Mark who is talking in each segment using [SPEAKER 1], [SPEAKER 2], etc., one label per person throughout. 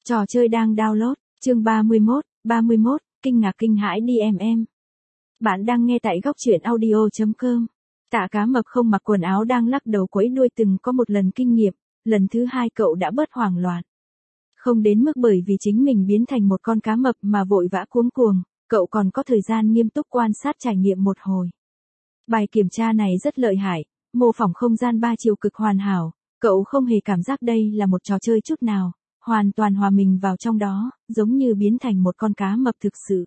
[SPEAKER 1] Trò chơi đang download, chương 31, kinh ngạc kinh hãi đi em. Bạn đang nghe tại góc truyện audio.com. Tạ Cá Mập không mặc quần áo đang lắc đầu quẫy đuôi từng có một lần kinh nghiệm, lần thứ hai cậu đã bớt hoảng loạn. Không đến mức bởi vì chính mình biến thành một con cá mập mà vội vã cuống cuồng, cậu còn có thời gian nghiêm túc quan sát trải nghiệm một hồi. Bài kiểm tra này rất lợi hại, mô phỏng không gian 3 chiều cực hoàn hảo, cậu không hề cảm giác đây là một trò chơi chút nào, hoàn toàn hòa mình vào trong đó, giống như biến thành một con cá mập thực sự.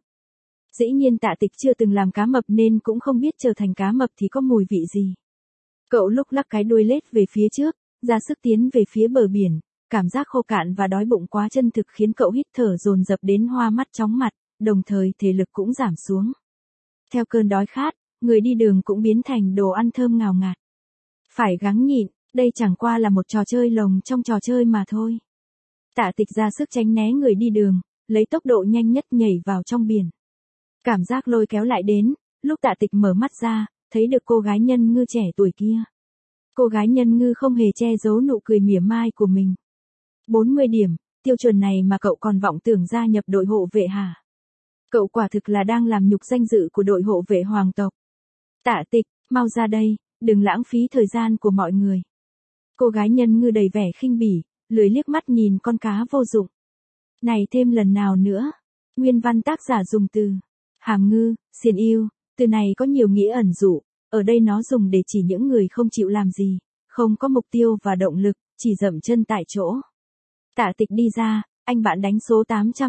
[SPEAKER 1] Dĩ nhiên Tạ Tịch chưa từng làm cá mập nên cũng không biết trở thành cá mập thì có mùi vị gì. Cậu lúc lắc cái đuôi lết về phía trước, ra sức tiến về phía bờ biển, cảm giác khô cạn và đói bụng quá chân thực khiến cậu hít thở dồn dập đến hoa mắt chóng mặt, đồng thời thể lực cũng giảm xuống. Theo cơn đói khát, người đi đường cũng biến thành đồ ăn thơm ngào ngạt. Phải gắng nhịn, đây chẳng qua là một trò chơi lồng trong trò chơi mà thôi. Tạ Tịch ra sức tránh né người đi đường, lấy tốc độ nhanh nhất nhảy vào trong biển. Cảm giác lôi kéo lại đến, lúc Tạ Tịch mở mắt ra, thấy được cô gái nhân ngư trẻ tuổi kia. Cô gái nhân ngư không hề che giấu nụ cười mỉa mai của mình. 40 điểm, tiêu chuẩn này mà cậu còn vọng tưởng gia nhập đội hộ vệ hả? Cậu quả thực là đang làm nhục danh dự của đội hộ vệ hoàng tộc. Tạ Tịch, mau ra đây, đừng lãng phí thời gian của mọi người. Cô gái nhân ngư đầy vẻ khinh bỉ, lười liếc mắt nhìn con cá vô dụng. Này thêm lần nào nữa. Nguyên văn tác giả dùng từ hàm ngư, xiên yêu, từ này có nhiều nghĩa ẩn dụ, ở đây nó dùng để chỉ những người không chịu làm gì, không có mục tiêu và động lực, chỉ dậm chân tại chỗ. Tạ Tịch đi ra, anh bạn đánh số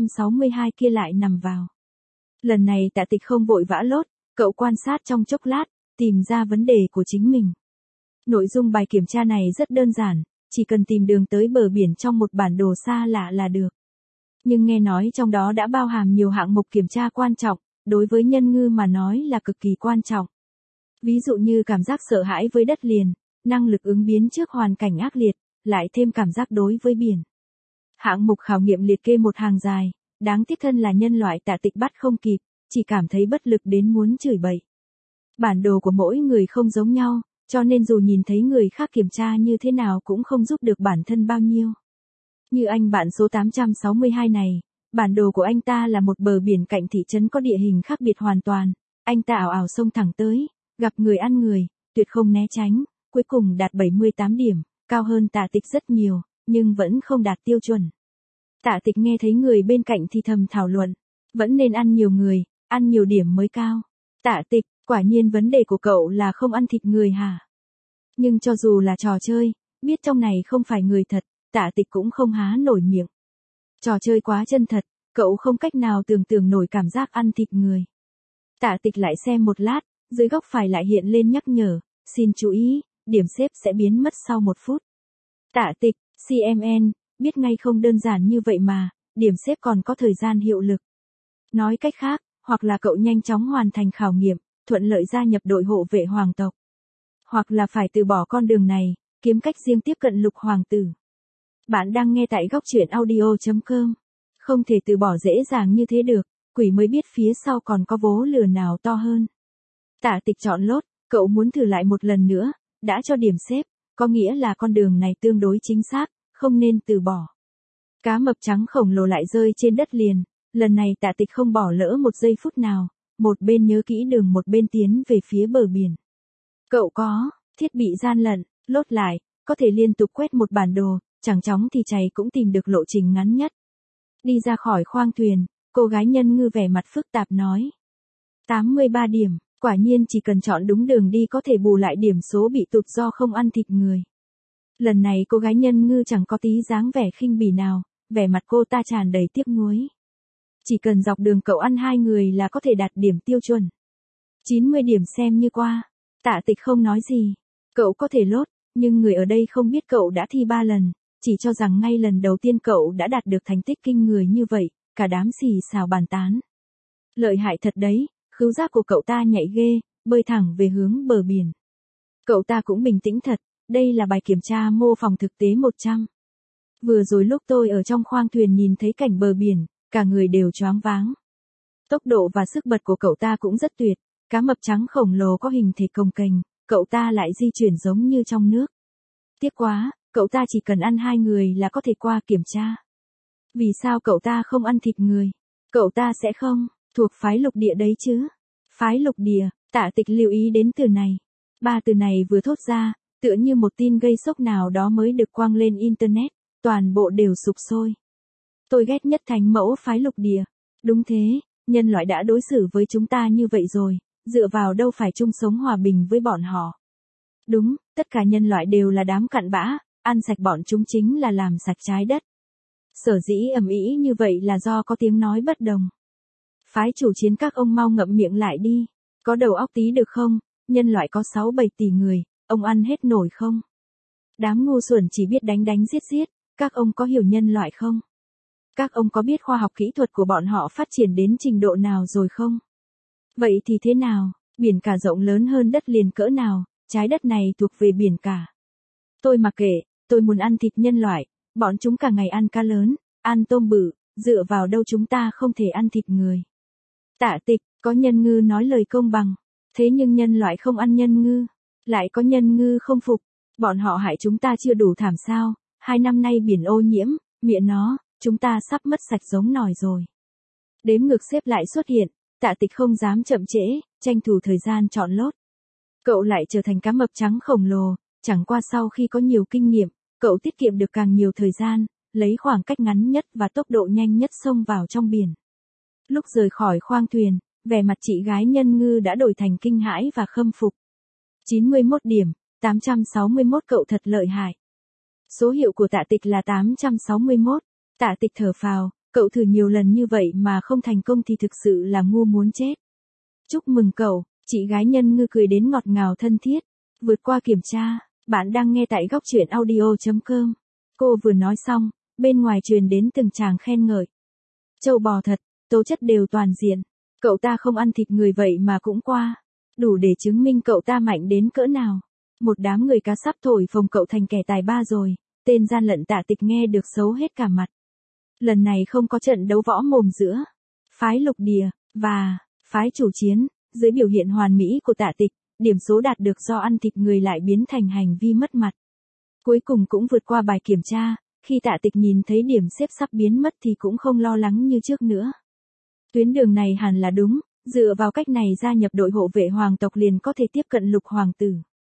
[SPEAKER 1] 862 kia lại nằm vào. Lần này Tạ Tịch không vội vã lốt, cậu quan sát trong chốc lát, tìm ra vấn đề của chính mình. Nội dung bài kiểm tra này rất đơn giản, chỉ cần tìm đường tới bờ biển trong một bản đồ xa lạ là được. Nhưng nghe nói trong đó đã bao hàm nhiều hạng mục kiểm tra quan trọng, đối với nhân ngư mà nói là cực kỳ quan trọng. Ví dụ như cảm giác sợ hãi với đất liền, năng lực ứng biến trước hoàn cảnh ác liệt, lại thêm cảm giác đối với biển. Hạng mục khảo nghiệm liệt kê một hàng dài, đáng tiếc thân là nhân loại Tạ Tịch bắt không kịp, chỉ cảm thấy bất lực đến muốn chửi bậy. Bản đồ của mỗi người không giống nhau, cho nên dù nhìn thấy người khác kiểm tra như thế nào cũng không giúp được bản thân bao nhiêu. Như anh bạn số 862 này, bản đồ của anh ta là một bờ biển cạnh thị trấn có địa hình khác biệt hoàn toàn, anh ta ảo ảo xông thẳng tới, gặp người ăn người, tuyệt không né tránh, cuối cùng đạt 78 điểm, cao hơn Tạ Tịch rất nhiều, nhưng vẫn không đạt tiêu chuẩn. Tạ Tịch nghe thấy người bên cạnh thì thầm thảo luận, vẫn nên ăn nhiều người, ăn nhiều điểm mới cao. Tạ Tịch, quả nhiên vấn đề của cậu là không ăn thịt người hả? Nhưng cho dù là trò chơi, biết trong này không phải người thật, Tạ Tịch cũng không há nổi miệng. Trò chơi quá chân thật, cậu không cách nào tưởng tượng nổi cảm giác ăn thịt người. Tạ Tịch lại xem một lát, dưới góc phải lại hiện lên nhắc nhở, xin chú ý, điểm xếp sẽ biến mất sau 1 phút. Tạ Tịch, CMN, biết ngay không đơn giản như vậy mà, điểm xếp còn có thời gian hiệu lực. Nói cách khác, hoặc là cậu nhanh chóng hoàn thành khảo nghiệm, thuận lợi gia nhập đội hộ vệ hoàng tộc. Hoặc là phải từ bỏ con đường này, kiếm cách riêng tiếp cận lục hoàng tử. Bạn đang nghe tại góc truyện audio.com. Không thể từ bỏ dễ dàng như thế được, quỷ mới biết phía sau còn có vố lửa nào to hơn. Tạ Tịch chọn lốt, cậu muốn thử lại một lần nữa, đã cho điểm xếp, có nghĩa là con đường này tương đối chính xác, không nên từ bỏ. Cá mập trắng khổng lồ lại rơi trên đất liền, lần này Tạ Tịch không bỏ lỡ một giây phút nào, một bên nhớ kỹ đường một bên tiến về phía bờ biển. Cậu có thiết bị gian lận, lốt lại, có thể liên tục quét một bản đồ, chẳng chóng thì chày cũng tìm được lộ trình ngắn nhất. Đi ra khỏi khoang thuyền, cô gái nhân ngư vẻ mặt phức tạp nói. 83 điểm, quả nhiên chỉ cần chọn đúng đường đi có thể bù lại điểm số bị tụt do không ăn thịt người. Lần này cô gái nhân ngư chẳng có tí dáng vẻ khinh bỉ nào, vẻ mặt cô ta tràn đầy tiếc nuối. Chỉ cần dọc đường cậu ăn 2 người là có thể đạt điểm tiêu chuẩn. 90 điểm xem như qua. Tạ Tịch không nói gì. Cậu có thể lốt, nhưng người ở đây không biết cậu đã thi 3 lần, chỉ cho rằng ngay lần đầu tiên cậu đã đạt được thành tích kinh người như vậy, cả đám xì xào bàn tán. Lợi hại thật đấy, khứu giác của cậu ta nhạy ghê, bơi thẳng về hướng bờ biển. Cậu ta cũng bình tĩnh thật, đây là bài kiểm tra mô phỏng thực tế 100. Vừa rồi lúc tôi ở trong khoang thuyền nhìn thấy cảnh bờ biển, cả người đều choáng váng. Tốc độ và sức bật của cậu ta cũng rất tuyệt, cá mập trắng khổng lồ có hình thể cồng kềnh, cậu ta lại di chuyển giống như trong nước. Tiếc quá, cậu ta chỉ cần ăn 2 người là có thể qua kiểm tra. Vì sao cậu ta không ăn thịt người? Cậu ta sẽ không thuộc phái lục địa đấy chứ? Phái lục địa, Tạ Tịch lưu ý đến từ này. Ba từ này vừa thốt ra, tựa như một tin gây sốc nào đó mới được quăng lên internet, toàn bộ đều sục sôi. Tôi ghét nhất thánh mẫu phái lục địa. Đúng thế, nhân loại đã đối xử với chúng ta như vậy rồi, dựa vào đâu phải chung sống hòa bình với bọn họ. Đúng, tất cả nhân loại đều là đám cặn bã, ăn sạch bọn chúng chính là làm sạch trái đất. Sở dĩ ầm ĩ như vậy là do có tiếng nói bất đồng. Phái chủ chiến các ông mau ngậm miệng lại đi, có đầu óc tí được không, nhân loại có 6-7 tỷ người, ông ăn hết nổi không? Đám ngu xuẩn chỉ biết đánh đánh giết giết, các ông có hiểu nhân loại không? Các ông có biết khoa học kỹ thuật của bọn họ phát triển đến trình độ nào rồi không? Vậy thì thế nào, biển cả rộng lớn hơn đất liền cỡ nào, trái đất này thuộc về biển cả. Tôi mặc kệ, tôi muốn ăn thịt nhân loại, bọn chúng cả ngày ăn cá lớn, ăn tôm bự, dựa vào đâu chúng ta không thể ăn thịt người. Tạ Tịch, có nhân ngư nói lời công bằng, thế nhưng nhân loại không ăn nhân ngư, lại có nhân ngư không phục, bọn họ hại chúng ta chưa đủ thảm sao, 2 năm nay biển ô nhiễm, mẹ nó, chúng ta sắp mất sạch giống nòi rồi. Đếm ngược xếp lại xuất hiện, Tạ Tịch không dám chậm trễ, tranh thủ thời gian chọn lốt. Cậu lại trở thành cá mập trắng khổng lồ, chẳng qua sau khi có nhiều kinh nghiệm, cậu tiết kiệm được càng nhiều thời gian, lấy khoảng cách ngắn nhất và tốc độ nhanh nhất xông vào trong biển. Lúc rời khỏi khoang thuyền, vẻ mặt chị gái nhân ngư đã đổi thành kinh hãi và khâm phục. 91 điểm, 861 cậu thật lợi hại. Số hiệu của Tạ Tịch là 861. Tạ Tịch thở phào, cậu thử nhiều lần như vậy mà không thành công thì thực sự là ngu muốn chết. Chúc mừng cậu, chị gái nhân ngư cười đến ngọt ngào thân thiết. Vượt qua kiểm tra, bạn đang nghe tại góc truyện audio.com. Cô vừa nói xong, bên ngoài truyền đến từng tràng khen ngợi. Châu bò thật, tố chất đều toàn diện. Cậu ta không ăn thịt người vậy mà cũng qua. Đủ để chứng minh cậu ta mạnh đến cỡ nào. Một đám người cá sắp thổi phồng cậu thành kẻ tài ba rồi. Tên gian lận Tạ Tịch nghe được xấu hết cả mặt. Lần này không có trận đấu võ mồm giữa phái lục địa và phái chủ chiến. Dưới biểu hiện hoàn mỹ của Tạ Tịch, điểm số đạt được do ăn thịt người lại biến thành hành vi mất mặt. Cuối cùng cũng vượt qua bài kiểm tra, khi Tạ Tịch nhìn thấy điểm xếp sắp biến mất thì cũng không lo lắng như trước nữa. Tuyến đường này hẳn là đúng, dựa vào cách này gia nhập đội hộ vệ hoàng tộc liền có thể tiếp cận lục hoàng tử.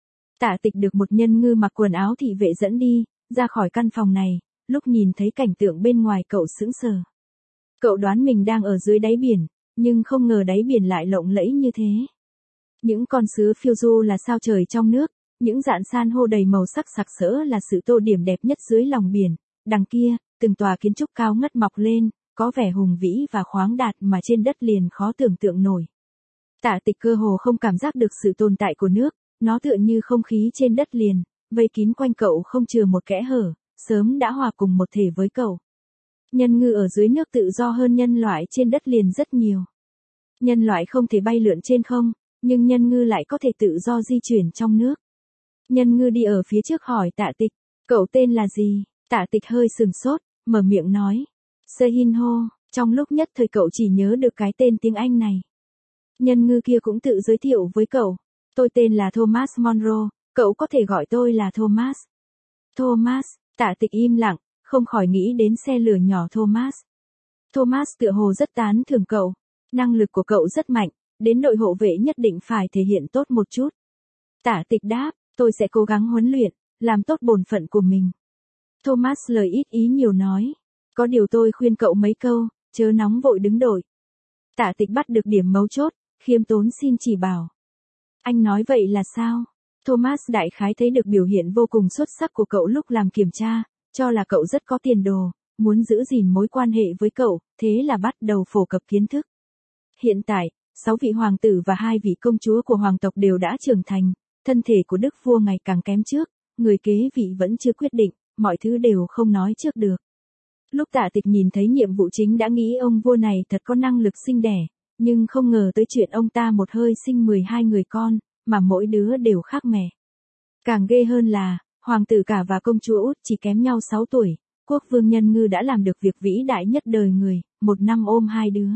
[SPEAKER 1] Tạ Tịch được một nhân ngư mặc quần áo thị vệ dẫn đi, ra khỏi căn phòng này, lúc nhìn thấy cảnh tượng bên ngoài cậu sững sờ. Cậu đoán mình đang ở dưới đáy biển, nhưng không ngờ đáy biển lại lộng lẫy như thế. Những con sứa phiêu du là sao trời trong nước, những dạn san hô đầy màu sắc sặc sỡ là sự tô điểm đẹp nhất dưới lòng biển. Đằng kia, từng tòa kiến trúc cao ngất mọc lên, có vẻ hùng vĩ và khoáng đạt mà trên đất liền khó tưởng tượng nổi. Tạ Tịch cơ hồ không cảm giác được sự tồn tại của nước, nó tựa như không khí trên đất liền, vây kín quanh cậu không chừa một kẽ hở, sớm đã hòa cùng một thể với cậu. Nhân ngư ở dưới nước tự do hơn nhân loại trên đất liền rất nhiều. Nhân loại không thể bay lượn trên không, nhưng nhân ngư lại có thể tự do di chuyển trong nước. Nhân ngư đi ở phía trước hỏi Tạ Tịch, cậu tên là gì? Tạ Tịch hơi sừng sốt, mở miệng nói, Sehinho, trong lúc nhất thời cậu chỉ nhớ được cái tên tiếng Anh này. Nhân ngư kia cũng tự giới thiệu với cậu, tôi tên là Thomas Monroe, cậu có thể gọi tôi là Thomas. Thomas, Tạ Tịch im lặng, không khỏi nghĩ đến xe lửa nhỏ Thomas. Thomas tựa hồ rất tán thưởng cậu, năng lực của cậu rất mạnh, đến đội hộ vệ nhất định phải thể hiện tốt một chút. Tạ Tịch đáp, tôi sẽ cố gắng huấn luyện, làm tốt bổn phận của mình. Thomas lời ít ý nhiều nói, có điều tôi khuyên cậu mấy câu, chớ nóng vội đứng đội. Tạ Tịch bắt được điểm mấu chốt, khiêm tốn xin chỉ bảo. Anh nói vậy là sao? Thomas đại khái thấy được biểu hiện vô cùng xuất sắc của cậu lúc làm kiểm tra, cho là cậu rất có tiền đồ, muốn giữ gìn mối quan hệ với cậu, thế là bắt đầu phổ cập kiến thức. Hiện tại, 6 vị hoàng tử và 2 vị công chúa của hoàng tộc đều đã trưởng thành, thân thể của đức vua ngày càng kém trước, người kế vị vẫn chưa quyết định, mọi thứ đều không nói trước được. Lúc Tạ Tịch nhìn thấy nhiệm vụ chính đã nghĩ ông vua này thật có năng lực sinh đẻ, nhưng không ngờ tới chuyện ông ta một hơi sinh 12 người con, mà mỗi đứa đều khác mẹ. Càng ghê hơn là, hoàng tử cả và công chúa út chỉ kém nhau 6 tuổi, quốc vương nhân ngư đã làm được việc vĩ đại nhất đời người, một năm ôm 2 đứa.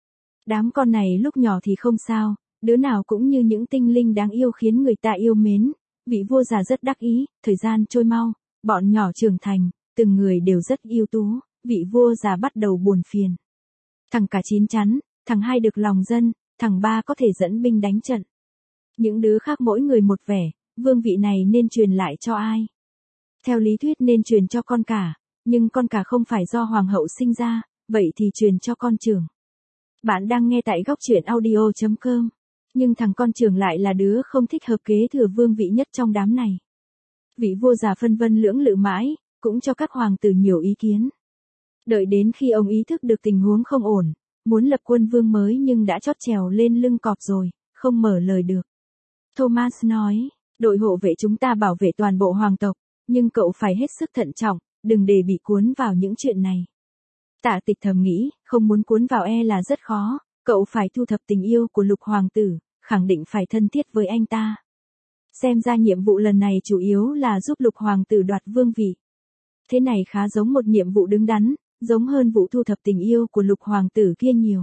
[SPEAKER 1] Đám con này lúc nhỏ thì không sao, đứa nào cũng như những tinh linh đáng yêu khiến người ta yêu mến. Vị vua già rất đắc ý, thời gian trôi mau, bọn nhỏ trưởng thành, từng người đều rất ưu tú, vị vua già bắt đầu buồn phiền. Thằng cả chín chắn, thằng hai được lòng dân, thằng ba có thể dẫn binh đánh trận. Những đứa khác mỗi người một vẻ, vương vị này nên truyền lại cho ai? Theo lý thuyết nên truyền cho con cả, nhưng con cả không phải do hoàng hậu sinh ra, vậy thì truyền cho con trưởng. Bạn đang nghe tại góc truyện audio.com. Nhưng thằng con trưởng lại là đứa không thích hợp kế thừa vương vị nhất trong đám này. Vị vua già phân vân lưỡng lự mãi, cũng cho các hoàng tử nhiều ý kiến. Đợi đến khi ông ý thức được tình huống không ổn, muốn lập quân vương mới nhưng đã chót trèo lên lưng cọp rồi, không mở lời được. Thomas nói, đội hộ vệ chúng ta bảo vệ toàn bộ hoàng tộc, nhưng cậu phải hết sức thận trọng, đừng để bị cuốn vào những chuyện này. Tạ Tịch thầm nghĩ, không muốn cuốn vào là rất khó, cậu phải thu thập tình yêu của Lục hoàng tử, khẳng định phải thân thiết với anh ta. Xem ra nhiệm vụ lần này chủ yếu là giúp Lục hoàng tử đoạt vương vị. Thế này khá giống một nhiệm vụ đứng đắn, giống hơn vụ thu thập tình yêu của Lục hoàng tử kia nhiều.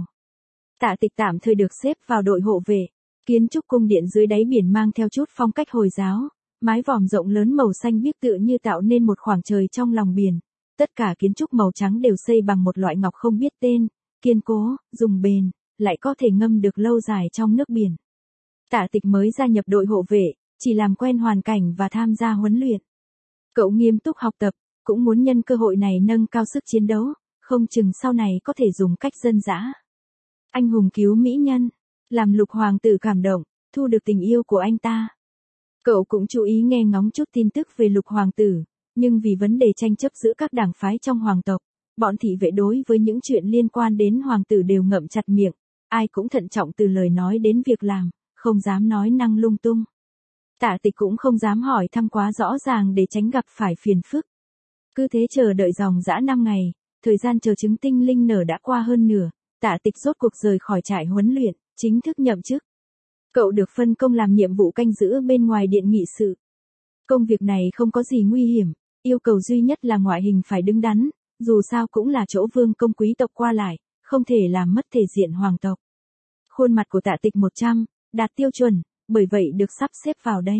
[SPEAKER 1] Tạ Tịch tạm thời được xếp vào đội hộ vệ. Kiến trúc cung điện dưới đáy biển mang theo chút phong cách Hồi giáo, mái vòm rộng lớn màu xanh biếc tựa như tạo nên một khoảng trời trong lòng biển. Tất cả kiến trúc màu trắng đều xây bằng một loại ngọc không biết tên, kiên cố, dùng bền, lại có thể ngâm được lâu dài trong nước biển. Tạ Tịch mới gia nhập đội hộ vệ, chỉ làm quen hoàn cảnh và tham gia huấn luyện. Cậu nghiêm túc học tập, cũng muốn nhân cơ hội này nâng cao sức chiến đấu, không chừng sau này có thể dùng cách dân dã. Anh hùng cứu mỹ nhân, làm Lục hoàng tử cảm động, thu được tình yêu của anh ta. Cậu cũng chú ý nghe ngóng chút tin tức về Lục hoàng tử, nhưng vì vấn đề tranh chấp giữa các đảng phái trong hoàng tộc, bọn thị vệ đối với những chuyện liên quan đến hoàng tử đều ngậm chặt miệng, ai cũng thận trọng từ lời nói đến việc làm, không dám nói năng lung tung. Tạ Tịch cũng không dám hỏi thăm quá rõ ràng để tránh gặp phải phiền phức. Cứ thế chờ đợi dòng dã 5 ngày, thời gian chờ trứng tinh linh nở đã qua hơn nửa, Tạ Tịch rốt cuộc rời khỏi trại huấn luyện, chính thức nhậm chức. Cậu được phân công làm nhiệm vụ canh giữ bên ngoài điện nghị sự. Công việc này không có gì nguy hiểm, yêu cầu duy nhất là ngoại hình phải đứng đắn, dù sao cũng là chỗ vương công quý tộc qua lại, không thể làm mất thể diện hoàng tộc. Khuôn mặt của Tạ Tịch 100, đạt tiêu chuẩn, bởi vậy được sắp xếp vào đây.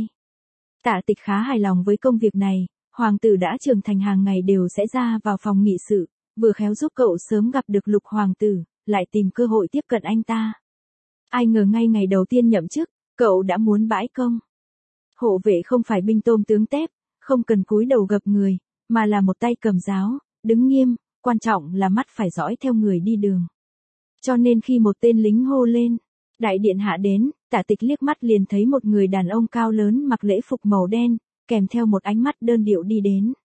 [SPEAKER 1] Tạ Tịch khá hài lòng với công việc này, hoàng tử đã trưởng thành hàng ngày đều sẽ ra vào phòng nghị sự, vừa khéo giúp cậu sớm gặp được Lục hoàng tử, lại tìm cơ hội tiếp cận anh ta. Ai ngờ ngay ngày đầu tiên nhậm chức, cậu đã muốn bãi công. Hộ vệ không phải binh tôm tướng tép, không cần cúi đầu gập người, mà là một tay cầm giáo, đứng nghiêm, quan trọng là mắt phải dõi theo người đi đường. Cho nên khi một tên lính hô lên, đại điện hạ đến, Tạ Tịch liếc mắt liền thấy một người đàn ông cao lớn mặc lễ phục màu đen, kèm theo một ánh mắt đơn điệu đi đến.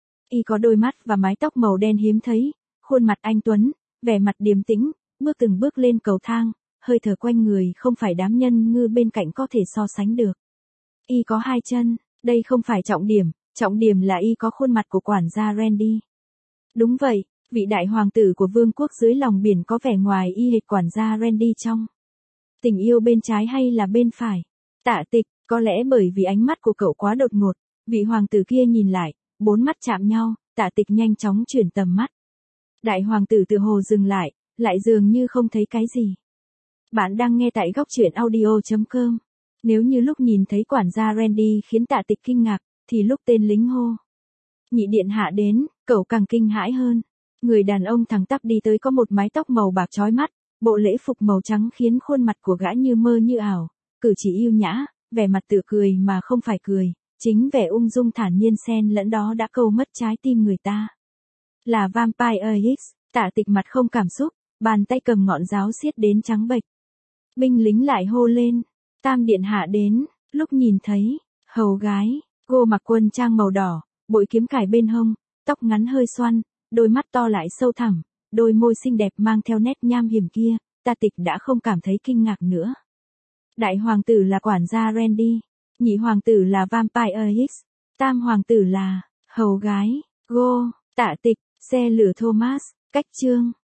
[SPEAKER 1] Y có đôi mắt và mái tóc màu đen hiếm thấy, khuôn mặt anh tuấn, vẻ mặt điềm tĩnh, bước từng bước lên cầu thang, hơi thở quanh người không phải đám nhân ngư bên cạnh có thể so sánh được. Y có 2 chân, đây không phải trọng điểm là y có khuôn mặt của quản gia Randy. Đúng vậy, vị đại hoàng tử của vương quốc dưới lòng biển có vẻ ngoài y hệt quản gia Randy trong. Tình yêu bên trái hay là bên phải? Tạ Tịch, có lẽ bởi vì ánh mắt của cậu quá đột ngột, vị hoàng tử kia nhìn lại, 4 mắt chạm nhau, Tạ Tịch nhanh chóng chuyển tầm mắt. Đại hoàng tử tựa hồ dừng lại dường như không thấy cái gì. Bạn đang nghe tại góc truyện audio.com. Nếu như lúc nhìn thấy quản gia Randy khiến Tạ Tịch kinh ngạc, thì lúc tên lính hô nhị điện hạ đến, cậu càng kinh hãi hơn. Người đàn ông thẳng tắp đi tới có một mái tóc màu bạc chói mắt, bộ lễ phục màu trắng khiến khuôn mặt của gã như mơ như ảo, cử chỉ yêu nhã, vẻ mặt tựa cười mà không phải cười, chính vẻ ung dung thản nhiên xen lẫn đó đã câu mất trái tim người ta. Là Vampire X, Tạ Tịch mặt không cảm xúc, bàn tay cầm ngọn giáo xiết đến trắng bệch. Binh lính lại hô lên, tam điện hạ đến, lúc nhìn thấy, hầu gái, cô mặc quân trang màu đỏ, bội kiếm cài bên hông, tóc ngắn hơi xoăn, đôi mắt to lại sâu thẳm, đôi môi xinh đẹp mang theo nét nham hiểm kia, Tạ Tịch đã không cảm thấy kinh ngạc nữa. Đại hoàng tử là quản gia Randy, nhị hoàng tử là Vampire X, tam hoàng tử là hầu gái, Go, Tạ Tịch, xe lửa Thomas, cách chương.